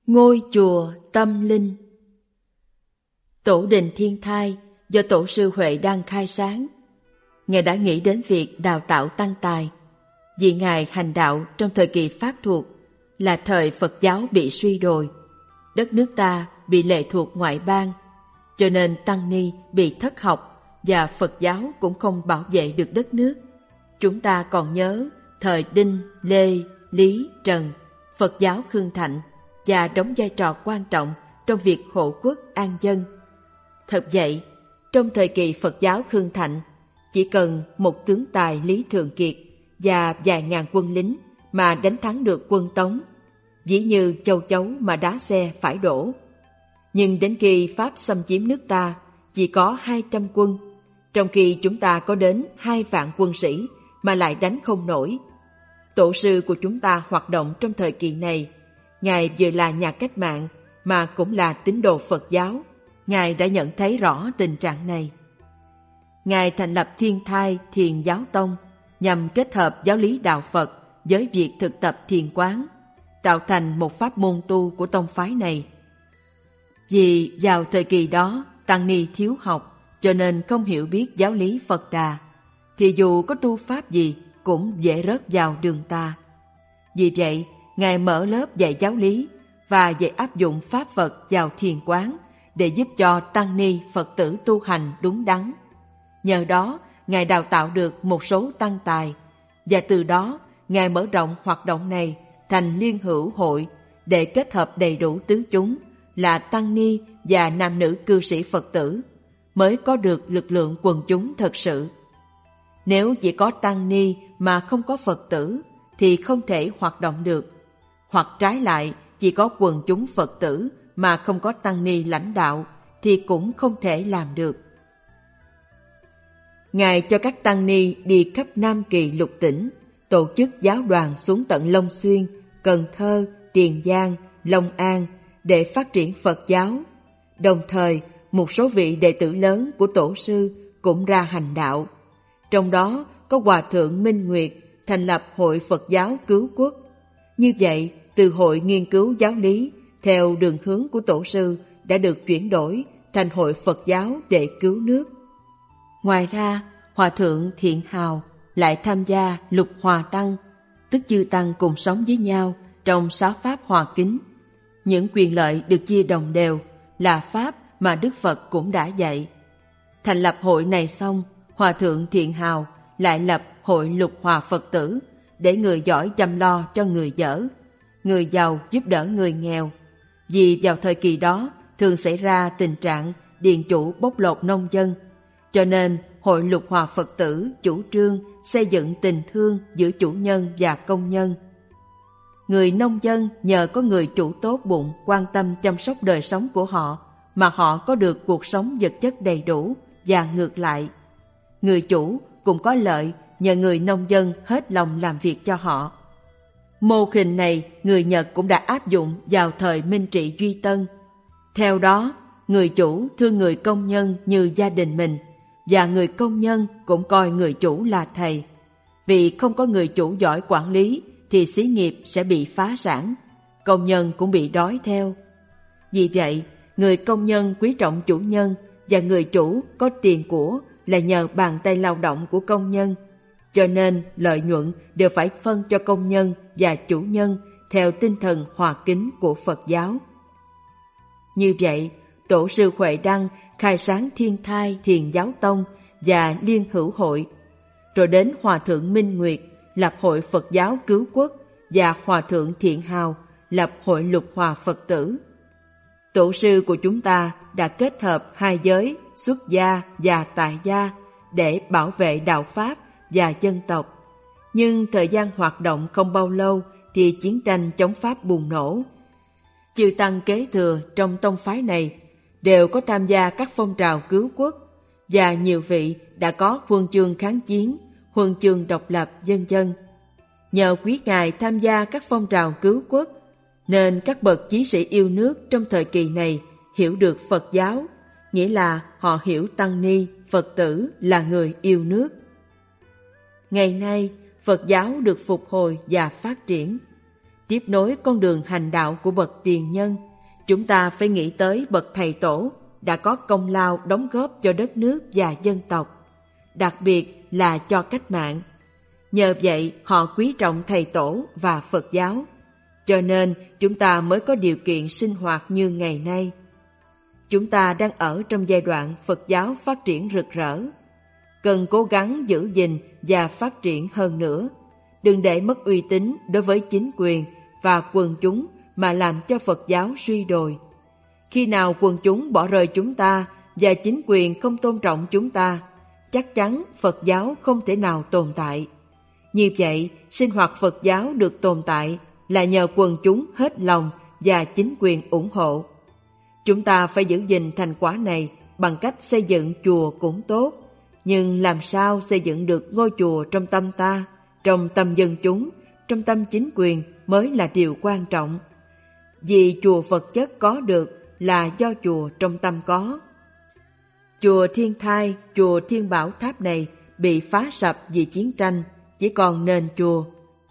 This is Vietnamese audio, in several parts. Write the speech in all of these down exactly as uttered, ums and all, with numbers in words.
Ngôi chùa tâm linh. Tổ đình Thiên Thai do Tổ sư Huệ Đăng khai sáng. Ngài đã nghĩ đến việc đào tạo tăng tài, vì Ngài hành đạo trong thời kỳ Pháp thuộc, là thời Phật giáo bị suy đồi, đất nước ta bị lệ thuộc ngoại bang, cho nên tăng ni bị thất học và Phật giáo cũng không bảo vệ được đất nước. Chúng ta còn nhớ thời Đinh, Lê, Lý, Trần, Phật giáo hưng thịnh và đóng vai trò quan trọng trong việc hộ quốc an dân. Thật vậy, trong thời kỳ Phật giáo hưng thịnh, chỉ cần một tướng tài Lý Thường Kiệt và vài ngàn quân lính mà đánh thắng được quân Tống, ví như châu chấu mà đá xe phải đổ. Nhưng đến khi Pháp xâm chiếm nước ta, chỉ có hai trăm quân, trong khi chúng ta có đến hai vạn quân sĩ mà lại đánh không nổi. Tổ sư của chúng ta hoạt động trong thời kỳ này, Ngài vừa là nhà cách mạng mà cũng là tín đồ Phật giáo. Ngài đã nhận thấy rõ tình trạng này. Ngài thành lập Thiên Thai Thiền Giáo Tông nhằm kết hợp giáo lý đạo Phật với việc thực tập thiền quán, tạo thành một pháp môn tu của tông phái này. Vì vào thời kỳ đó, tăng ni thiếu học, cho nên không hiểu biết giáo lý Phật Đà, thì dù có tu pháp gì cũng dễ rớt vào đường ta. Vì vậy, Ngài mở lớp dạy giáo lý và dạy áp dụng pháp Phật vào thiền quán để giúp cho tăng ni Phật tử tu hành đúng đắn. Nhờ đó, Ngài đào tạo được một số tăng tài, và từ đó Ngài mở rộng hoạt động này thành liên hữu hội để kết hợp đầy đủ tứ chúng là tăng ni và nam nữ cư sĩ Phật tử, mới có được lực lượng quần chúng thật sự. Nếu chỉ có tăng ni mà không có Phật tử thì không thể hoạt động được, hoặc trái lại chỉ có quần chúng Phật tử mà không có tăng ni lãnh đạo thì cũng không thể làm được. Ngài cho các tăng ni đi khắp Nam Kỳ lục tỉnh, tổ chức giáo đoàn xuống tận Long Xuyên, Cần Thơ, Tiền Giang, Long An để phát triển Phật giáo. Đồng thời, một số vị đệ tử lớn của tổ sư cũng ra hành đạo. Trong đó có Hòa Thượng Minh Nguyệt thành lập Hội Phật giáo Cứu Quốc. Như vậy, từ hội nghiên cứu giáo lý theo đường hướng của tổ sư đã được chuyển đổi thành Hội Phật giáo để cứu nước. Ngoài ra, Hòa Thượng Thiện Hào lại tham gia Lục Hòa Tăng, tức chư tăng cùng sống với nhau trong sáu pháp hòa kính. Những quyền lợi được chia đồng đều là pháp mà Đức Phật cũng đã dạy. Thành lập hội này xong, Hòa Thượng Thiện Hào lại lập Hội Lục Hòa Phật tử để người giỏi chăm lo cho người dở, người giàu giúp đỡ người nghèo. Vì vào thời kỳ đó thường xảy ra tình trạng điền chủ bóc lột nông dân, cho nên Hội Lục Hòa Phật tử chủ trương xây dựng tình thương giữa chủ nhân và công nhân. Người nông dân nhờ có người chủ tốt bụng quan tâm chăm sóc đời sống của họ mà họ có được cuộc sống vật chất đầy đủ, và ngược lại. Người chủ cũng có lợi nhờ người nông dân hết lòng làm việc cho họ. Mô hình này người Nhật cũng đã áp dụng vào thời Minh Trị Duy Tân. Theo đó, người chủ thương người công nhân như gia đình mình, và người công nhân cũng coi người chủ là thầy. Vì không có người chủ giỏi quản lý thì xí nghiệp sẽ bị phá sản, công nhân cũng bị đói theo. Vì vậy, người công nhân quý trọng chủ nhân và người chủ có tiền của là nhờ bàn tay lao động của công nhân, cho nên lợi nhuận đều phải phân cho công nhân và chủ nhân theo tinh thần hòa kính của Phật giáo. Như vậy, Tổ sư Huệ Đăng khai sáng Thiên Thai Thiền Giáo Tông và Liên Hữu Hội, rồi đến Hòa Thượng Minh Nguyệt lập Hội Phật giáo Cứu Quốc và Hòa Thượng Thiện Hào lập Hội Lục Hòa Phật tử. Tổ sư của chúng ta đã kết hợp hai giới xuất gia và tại gia để bảo vệ đạo Pháp và dân tộc. Nhưng thời gian hoạt động không bao lâu thì chiến tranh chống Pháp bùng nổ. Chư tăng kế thừa trong tông phái này đều có tham gia các phong trào cứu quốc, và nhiều vị đã có huân chương kháng chiến, huân chương độc lập, vân vân. Nhờ quý ngài tham gia các phong trào cứu quốc, nên các bậc chí sĩ yêu nước trong thời kỳ này hiểu được Phật giáo, nghĩa là họ hiểu tăng ni, Phật tử là người yêu nước. Ngày nay, Phật giáo được phục hồi và phát triển. tiếp nối con đường hành đạo của bậc tiền nhân, chúng ta phải nghĩ tới bậc thầy tổ đã có công lao đóng góp cho đất nước và dân tộc, đặc biệt là cho cách mạng. Nhờ vậy họ quý trọng thầy tổ và Phật giáo, cho nên chúng ta mới có điều kiện sinh hoạt như ngày nay. Chúng ta đang ở trong giai đoạn Phật giáo phát triển rực rỡ, cần cố gắng giữ gìn và phát triển hơn nữa, đừng để mất uy tín đối với chính quyền và quần chúng mà làm cho Phật giáo suy đồi. Khi nào quần chúng bỏ rơi chúng ta và chính quyền không tôn trọng chúng ta, chắc chắn Phật giáo không thể nào tồn tại. Như vậy, sinh hoạt Phật giáo được tồn tại là nhờ quần chúng hết lòng và chính quyền ủng hộ. Chúng ta phải giữ gìn thành quả này bằng cách xây dựng chùa cũng tốt, nhưng làm sao xây dựng được ngôi chùa trong tâm ta, trong tâm dân chúng, trong tâm chính quyền mới là điều quan trọng. Vì chùa vật chất có được là do chùa trong tâm có. Chùa Thiên Thai, chùa Thiên Bảo Tháp này bị phá sập vì chiến tranh, chỉ còn nền chùa.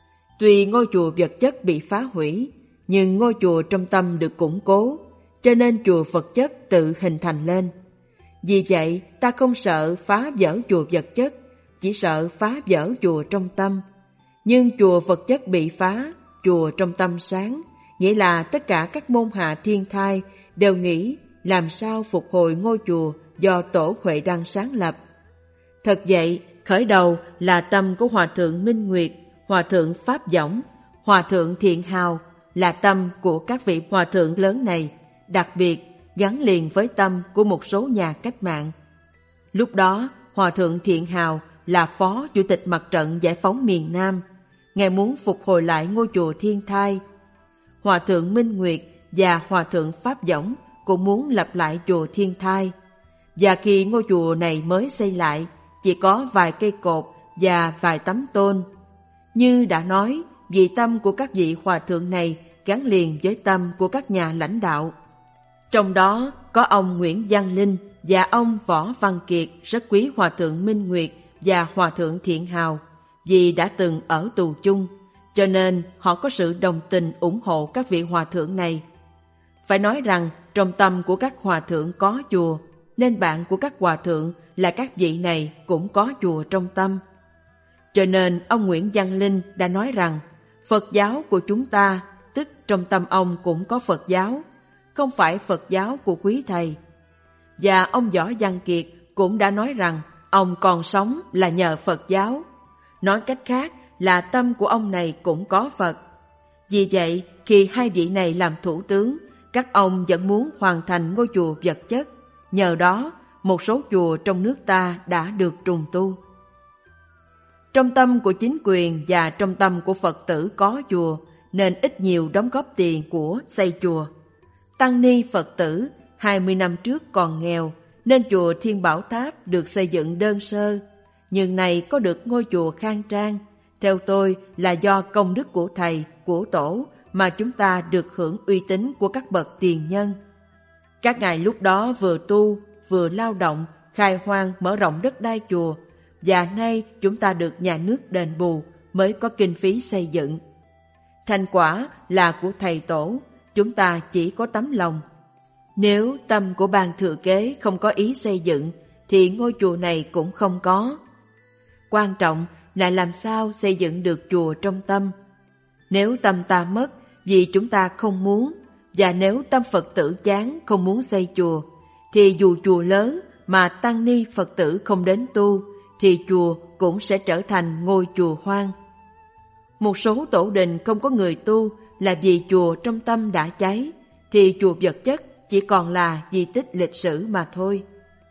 Tuy ngôi chùa vật chất bị phá hủy, nhưng ngôi chùa trong tâm được củng cố, cho nên chùa vật chất tự hình thành lên. Vì vậy, ta không sợ phá vỡ chùa vật chất, chỉ sợ phá vỡ chùa trong tâm. Nhưng chùa vật chất bị phá, chùa trong tâm sáng, nghĩa là tất cả các môn hạ thiên thai đều nghĩ làm sao phục hồi ngôi chùa do Tổ Huệ Đăng sáng lập. Thật vậy, khởi đầu là tâm của Hòa Thượng Minh Nguyệt, Hòa Thượng Pháp Võng, Hòa Thượng Thiện Hào, là tâm của các vị hòa thượng lớn này, đặc biệt gắn liền với tâm của một số nhà cách mạng. Lúc đó, Hòa Thượng Thiện Hào là Phó Chủ tịch Mặt trận Giải phóng miền Nam. Ngài muốn phục hồi lại ngôi chùa Thiên Thai. Hòa Thượng Minh Nguyệt và Hòa Thượng Pháp Võng cũng muốn lập lại chùa Thiên Thai. Và khi ngôi chùa này mới xây lại, chỉ có vài cây cột và vài tấm tôn. Như đã nói, vì tâm của các vị hòa thượng này gắn liền với tâm của các nhà lãnh đạo. Trong đó có ông Nguyễn Văn Linh và ông Võ Văn Kiệt rất quý Hòa Thượng Minh Nguyệt và Hòa Thượng Thiện Hào vì đã từng ở tù chung, cho nên họ có sự đồng tình ủng hộ các vị hòa thượng này. Phải nói rằng trong tâm của các hòa thượng có chùa, nên bạn của các hòa thượng là các vị này cũng có chùa trong tâm. Cho nên ông Nguyễn Văn Linh đã nói rằng Phật giáo của chúng ta, tức trong tâm ông cũng có Phật giáo, không phải Phật giáo của quý thầy. Và ông Võ Văn Kiệt cũng đã nói rằng ông còn sống là nhờ Phật giáo. Nói cách khác là tâm của ông này cũng có Phật. Vì vậy, khi hai vị này làm thủ tướng, các ông vẫn muốn hoàn thành ngôi chùa vật chất. Nhờ đó, một số chùa trong nước ta đã được trùng tu. Trong tâm của chính quyền và trong tâm của Phật tử có chùa, nên ít nhiều đóng góp tiền của xây chùa. Tăng ni Phật tử hai mươi năm trước còn nghèo, nên chùa Thiên Bảo Tháp được xây dựng đơn sơ. Nhưng nay có được ngôi chùa khang trang, theo tôi là do công đức của thầy, của tổ mà chúng ta được hưởng uy tín của các bậc tiền nhân. Các ngài lúc đó vừa tu, vừa lao động, khai hoang mở rộng đất đai chùa, và nay chúng ta được nhà nước đền bù mới có kinh phí xây dựng. Thành quả là của thầy tổ, chúng ta chỉ có tấm lòng. Nếu tâm của ban thừa kế không có ý xây dựng, thì ngôi chùa này cũng không có. Quan trọng là làm sao xây dựng được chùa trong tâm. Nếu tâm ta mất vì chúng ta không muốn, và nếu tâm Phật tử chán không muốn xây chùa, thì dù chùa lớn mà tăng ni Phật tử không đến tu, thì chùa cũng sẽ trở thành ngôi chùa hoang. Một số tổ đình không có người tu là vì chùa trong tâm đã cháy, thì chùa vật chất chỉ còn là di tích lịch sử mà thôi.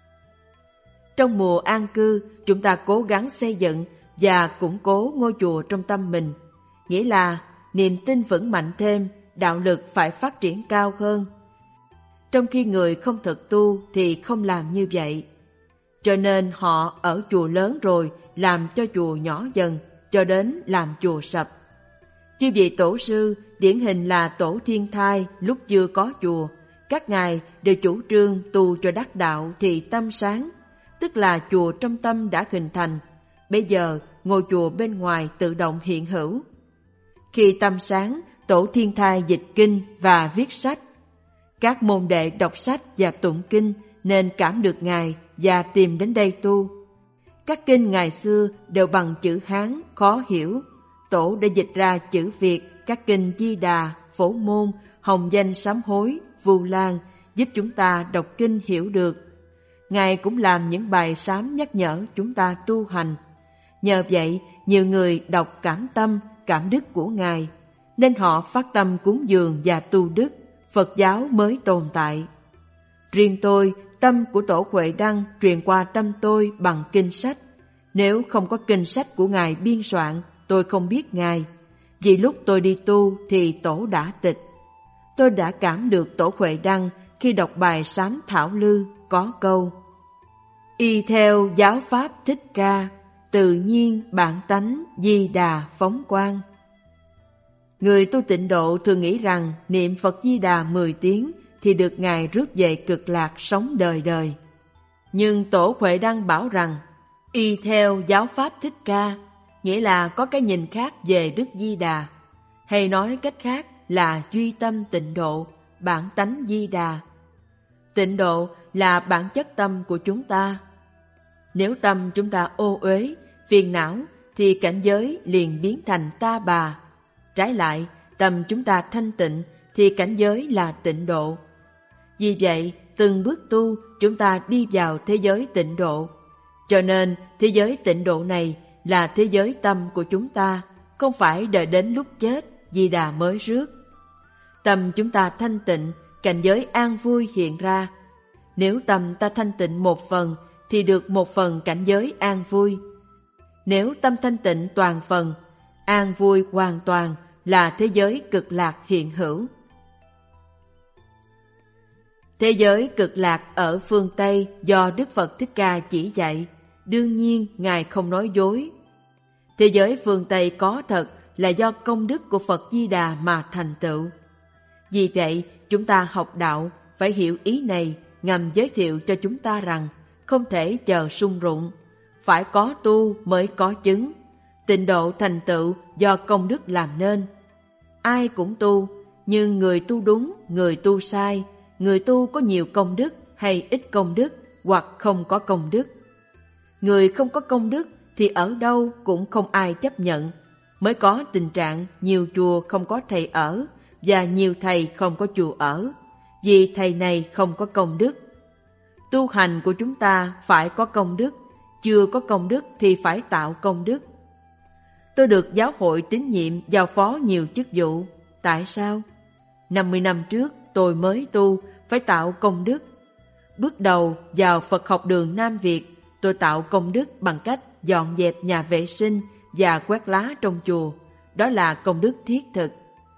Trong mùa an cư, chúng ta cố gắng xây dựng và củng cố ngôi chùa trong tâm mình, nghĩa là niềm tin vững mạnh thêm, đạo lực phải phát triển cao hơn. Trong khi người không thực tu thì không làm như vậy. Cho nên họ ở chùa lớn rồi làm cho chùa nhỏ dần, cho đến làm chùa sập. Chư vị tổ sư điển hình là tổ Thiên Thai lúc chưa có chùa, các ngài đều chủ trương tu cho đắc đạo thì tâm sáng, tức là chùa trong tâm đã hình thành. Bây giờ ngôi chùa bên ngoài tự động hiện hữu. Khi tâm sáng, tổ thiên thai dịch kinh và viết sách. Các môn đệ đọc sách và tụng kinh nên cảm được Ngài và tìm đến đây tu. Các kinh ngày xưa đều bằng chữ Hán khó hiểu. Tổ đã dịch ra chữ Việt các kinh Di Đà, Phổ Môn, Hồng Danh Sám Hối, Vu Lan giúp chúng ta đọc kinh hiểu được. Ngài cũng làm những bài sám nhắc nhở chúng ta tu hành. Nhờ vậy, nhiều người đọc cảm tâm, cảm đức của Ngài, nên họ phát tâm cúng dường và tu đức, Phật giáo mới tồn tại. Riêng tôi, tâm của Tổ Huệ Đăng truyền qua tâm tôi bằng kinh sách. Nếu không có kinh sách của Ngài biên soạn, tôi không biết Ngài. Vì lúc tôi đi tu thì Tổ đã tịch. Tôi đã cảm được Tổ Huệ Đăng khi đọc bài sám Thảo Lư có câu: y theo giáo pháp Thích Ca, tự nhiên bản tánh Di Đà phóng quang. Người tu tịnh độ thường nghĩ rằng niệm Phật Di Đà mười tiếng thì được Ngài rước về cực lạc sống đời đời. Nhưng Tổ Huệ Đăng bảo rằng y theo giáo pháp Thích Ca nghĩa là có cái nhìn khác về Đức Di Đà, hay nói cách khác là duy tâm tịnh độ, bản tánh Di Đà. Tịnh độ là bản chất tâm của chúng ta. Nếu tâm chúng ta ô uế, phiền não thì cảnh giới liền biến thành ta bà. Trái lại, tâm chúng ta thanh tịnh thì cảnh giới là tịnh độ. Vì vậy, từng bước tu chúng ta đi vào thế giới tịnh độ. Cho nên, thế giới tịnh độ này là thế giới tâm của chúng ta, không phải đợi đến lúc chết Di Đà mới rước. Tâm chúng ta thanh tịnh, cảnh giới an vui hiện ra. Nếu tâm ta thanh tịnh một phần thì được một phần cảnh giới an vui. Nếu tâm thanh tịnh toàn phần, an vui hoàn toàn là thế giới cực lạc hiện hữu. Thế giới cực lạc ở phương Tây do Đức Phật Thích Ca chỉ dạy, đương nhiên Ngài không nói dối. Thế giới phương Tây có thật là do công đức của Phật Di Đà mà thành tựu. Vì vậy, chúng ta học đạo phải hiểu ý này, ngầm giới thiệu cho chúng ta rằng không thể chờ sung rụng, phải có tu mới có chứng. Tịnh độ thành tựu do công đức làm nên. Ai cũng tu, nhưng người tu đúng, người tu sai, người tu có nhiều công đức hay ít công đức hoặc không có công đức. Người không có công đức thì ở đâu cũng không ai chấp nhận, mới có tình trạng nhiều chùa không có thầy ở và nhiều thầy không có chùa ở, vì thầy này không có công đức. Tu hành của chúng ta phải có công đức, chưa có công đức thì phải tạo công đức. Tôi được giáo hội tín nhiệm giao phó nhiều chức vụ. Tại sao? năm mươi năm trước tôi mới tu, phải tạo công đức. Bước đầu vào Phật học đường Nam Việt, tôi tạo công đức bằng cách dọn dẹp nhà vệ sinh và quét lá trong chùa. Đó là công đức thiết thực.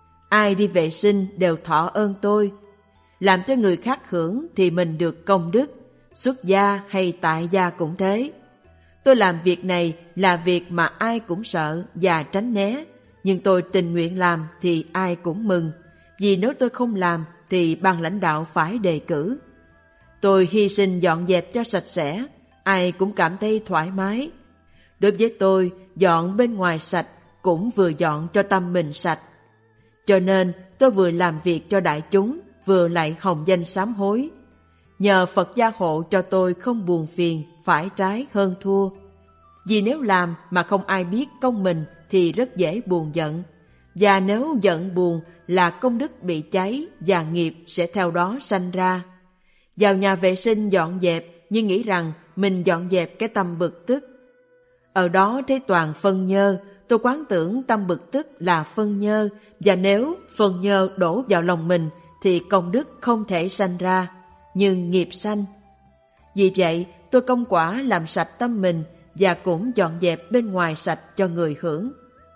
Ai đi vệ sinh đều thọ ơn tôi. Làm cho người khác hưởng thì mình được công đức, xuất gia hay tại gia cũng thế. Tôi làm việc này là việc mà ai cũng sợ và tránh né, nhưng tôi tình nguyện làm thì ai cũng mừng, vì nếu tôi không làm thì ban lãnh đạo phải đề cử. Tôi hy sinh dọn dẹp cho sạch sẽ, ai cũng cảm thấy thoải mái. Đối với tôi, dọn bên ngoài sạch cũng vừa dọn cho tâm mình sạch. Cho nên tôi vừa làm việc cho đại chúng, vừa lại hồng danh sám hối. Nhờ Phật gia hộ cho tôi không buồn phiền, phải trái hơn thua. Vì nếu làm mà không ai biết công mình thì rất dễ buồn giận. Và nếu giận buồn là công đức bị cháy và nghiệp sẽ theo đó sanh ra. Vào nhà vệ sinh dọn dẹp nhưng nghĩ rằng mình dọn dẹp cái tâm bực tức. Ở đó thấy toàn phân nhơ, tôi quán tưởng tâm bực tức là phân nhơ, và nếu phân nhơ đổ vào lòng mình thì công đức không thể sanh ra, nhưng nghiệp sanh. Vì vậy, tôi công quả làm sạch tâm mình và cũng dọn dẹp bên ngoài sạch cho người hưởng.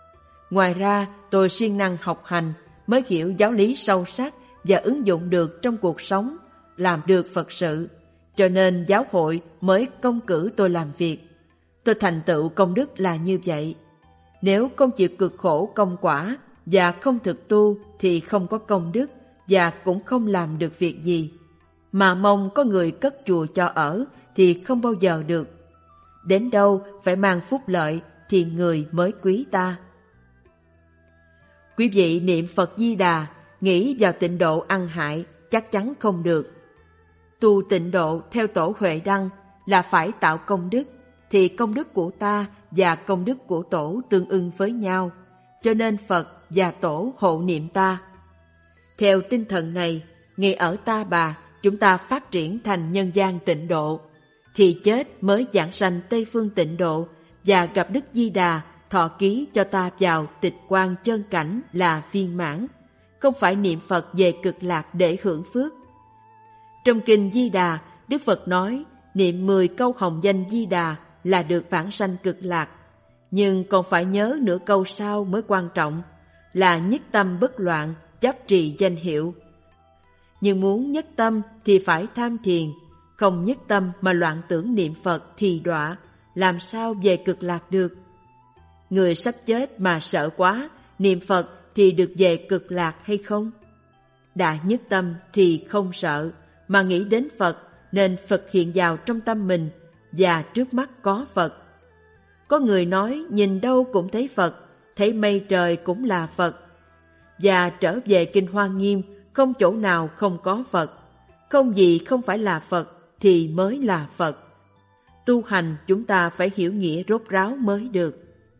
Ngoài ra, tôi siêng năng học hành, mới hiểu giáo lý sâu sắc và ứng dụng được trong cuộc sống, làm được Phật sự. Cho nên giáo hội mới công cử tôi làm việc. Tôi thành tựu công đức là như vậy. Nếu không chịu cực khổ công quả và không thực tu thì không có công đức và cũng không làm được việc gì. Mà mong có người cất chùa cho ở thì không bao giờ được. Đến đâu phải mang phúc lợi thì người mới quý ta. Quý vị niệm Phật Di Đà, nghĩ vào tịnh độ ăn hại, chắc chắn không được. Tu tịnh độ theo Tổ Huệ Đăng là phải tạo công đức, thì công đức của ta và công đức của Tổ tương ưng với nhau, cho nên Phật và Tổ hộ niệm ta. Theo tinh thần này, ngay ở Ta Bà, chúng ta phát triển thành nhân gian tịnh độ, thì chết mới giảng sanh Tây Phương tịnh độ và gặp Đức Di Đà thọ ký cho ta vào tịch quan chân cảnh là viên mãn, không phải niệm Phật về cực lạc để hưởng phước. Trong kinh Di Đà, Đức Phật nói niệm mười câu hồng danh Di Đà là được vãng sanh cực lạc, nhưng còn phải nhớ nửa câu sau mới quan trọng, là nhất tâm bất loạn, chấp trì danh hiệu. Nhưng muốn nhất tâm thì phải tham thiền, không nhất tâm mà loạn tưởng niệm Phật thì đọa, làm sao về cực lạc được. Người sắp chết mà sợ quá, niệm Phật thì được về cực lạc hay không? Đã nhất tâm thì không sợ, mà nghĩ đến Phật nên Phật hiện vào trong tâm mình và trước mắt có Phật. Có người nói nhìn đâu cũng thấy Phật, thấy mây trời cũng là Phật. Và trở về Kinh Hoa Nghiêm, không chỗ nào không có Phật, không gì không phải là Phật thì mới là Phật. Tu hành chúng ta phải hiểu nghĩa rốt ráo mới được.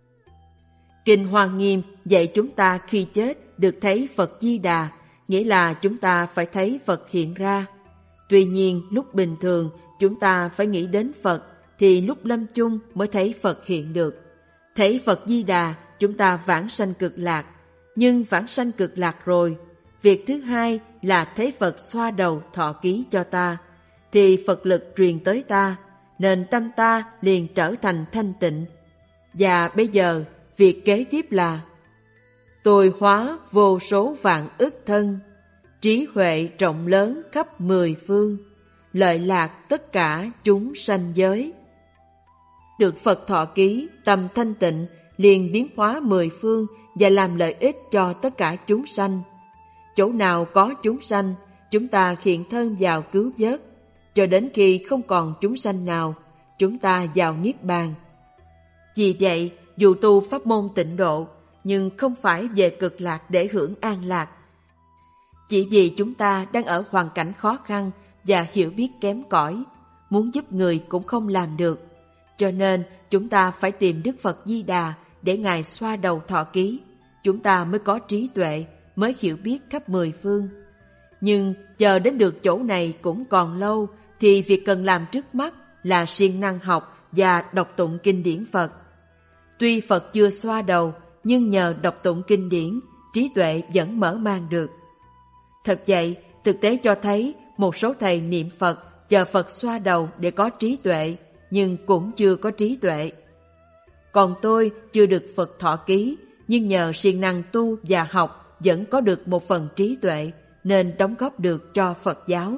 Kinh Hoa Nghiêm dạy chúng ta khi chết được thấy Phật Di Đà, nghĩa là chúng ta phải thấy Phật hiện ra. Tuy nhiên lúc bình thường chúng ta phải nghĩ đến Phật, thì lúc lâm chung mới thấy Phật hiện được. Thấy Phật Di Đà chúng ta vãng sanh cực lạc, nhưng vãng sanh cực lạc rồi, việc thứ hai là thấy Phật xoa đầu thọ ký cho ta, thì Phật lực truyền tới ta, nên tâm ta liền trở thành thanh tịnh. Và bây giờ việc kế tiếp là tôi hóa vô số vạn ức thân, trí huệ rộng lớn khắp mười phương, lợi lạc tất cả chúng sanh giới. Được Phật thọ ký, tâm thanh tịnh liền biến hóa mười phương và làm lợi ích cho tất cả chúng sanh. Chỗ nào có chúng sanh, chúng ta hiện thân vào cứu vớt, cho đến khi không còn chúng sanh nào, chúng ta vào Niết Bàn. Vì vậy, dù tu pháp môn tịnh độ, nhưng không phải về cực lạc để hưởng an lạc. Chỉ vì chúng ta đang ở hoàn cảnh khó khăn và hiểu biết kém cỏi, muốn giúp người cũng không làm được. Cho nên chúng ta phải tìm Đức Phật Di Đà để Ngài xoa đầu thọ ký, chúng ta mới có trí tuệ, mới hiểu biết khắp mười phương. Nhưng chờ đến được chỗ này cũng còn lâu, thì việc cần làm trước mắt là siêng năng học và đọc tụng kinh điển Phật. Tuy Phật chưa xoa đầu, nhưng nhờ đọc tụng kinh điển, trí tuệ vẫn mở mang được. Thật vậy, thực tế cho thấy một số thầy niệm Phật chờ Phật xoa đầu để có trí tuệ, nhưng cũng chưa có trí tuệ. Còn tôi chưa được Phật thọ ký, nhưng nhờ siêng năng tu và học vẫn có được một phần trí tuệ, nên đóng góp được cho Phật giáo.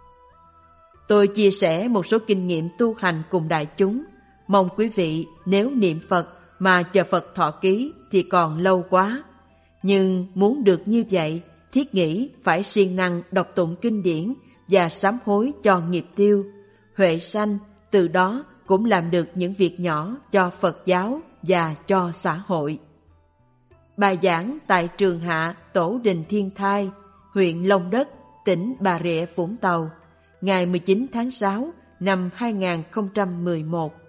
Tôi chia sẻ một số kinh nghiệm tu hành cùng đại chúng, mong quý vị nếu niệm Phật mà chờ Phật thọ ký thì còn lâu quá. Nhưng muốn được như vậy, thiết nghĩ phải siêng năng đọc tụng kinh điển và sám hối cho nghiệp tiêu, huệ sanh, từ đó cũng làm được những việc nhỏ cho Phật giáo và cho xã hội. Bài giảng tại Trường Hạ Tổ Đình Thiên Thai, huyện Long Đất, tỉnh Bà Rịa Vũng Tàu, ngày mười chín tháng sáu năm hai nghìn không trăm mười một.